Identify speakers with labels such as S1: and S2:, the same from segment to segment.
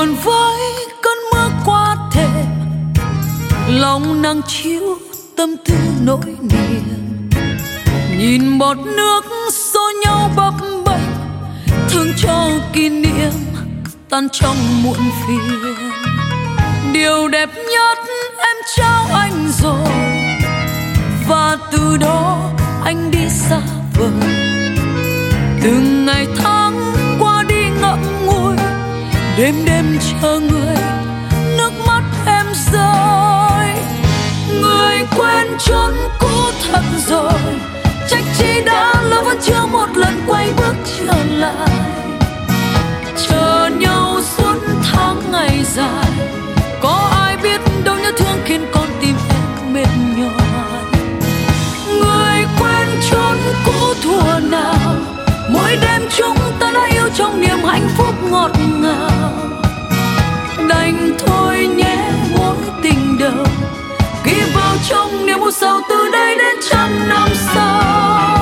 S1: vườn với cơn mưa qua thềm, lòng nắng chiếu tâm tư nỗi niềm. Nhìn bọt nước xô nhau bấp bênh, thương cho kỷ niệm tan trong muộn phiền. Điều đẹp nhất em trao anh rồi, và từ đó anh đi xa vời. Từng ngày tháng qua đi ngậm ngùi, đêm đêm chờ người, nước mắt em rơi. Người quên chốn cũ thật rồi, trách chi đã lâu vẫn chưa một lần quay bước trở lại. Chờ nhau suốt tháng ngày dài, có ai biết đâu nhớ thương khiến con tim em mệt nhòi. Người quên chốn cũ thuở nào, mỗi đêm chúng ta đã yêu trong niềm hạnh phúc ngọt ngào. Đành thôi nhé mối tình đầu, ghi vào trong niềm u sầu từ đây đến trăm năm sau.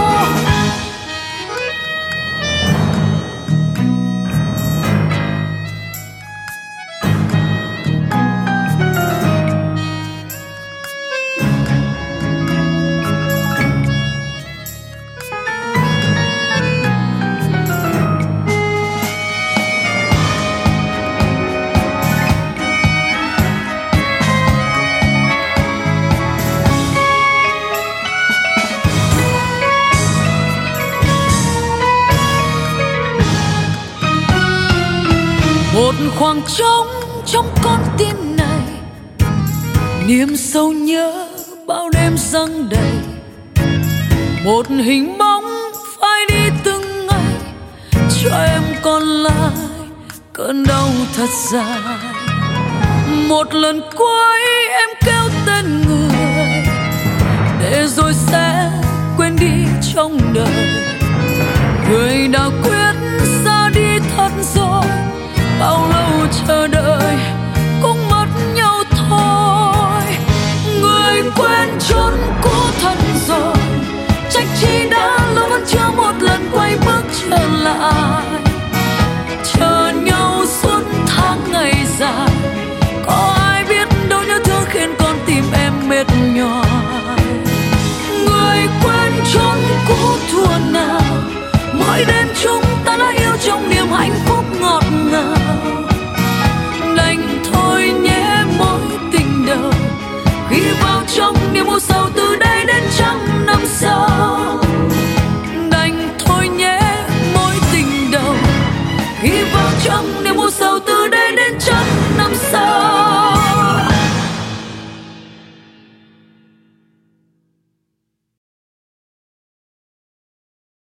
S1: Một khoảng trống trong con tim này, niềm sâu nhớ bao đêm dâng đầy. Một hình bóng phai đi từng ngày, cho em còn lại cơn đau thật dài. Một lần cuối em kêu tên người, để rồi sẽ quên đi trong đời. Người đã quyết ra đi thật rồi, bao lâu chờ đợi cũng mất nhau thôi. Người quên chốn cũ thật rồi, trách chi đã lâu vẫn chưa một lần quay bước trở lại. Chờ nhau suốt tháng ngày dài, có ai biết đâu nhớ thương khiến con tim em mệt nhòi. Người quên chốn cũ thuở nào, mỗi đêm chúng ta đã yêu trong niềm hạnh phúc ngọt ngào. Đành thôi nhé mối tình đầu, ghi vào trong niềm u sầu từ đây đến trăm năm sau. Đành thôi nhé mối tình đầu, ghi vào trong niềm u sầu từ đây đến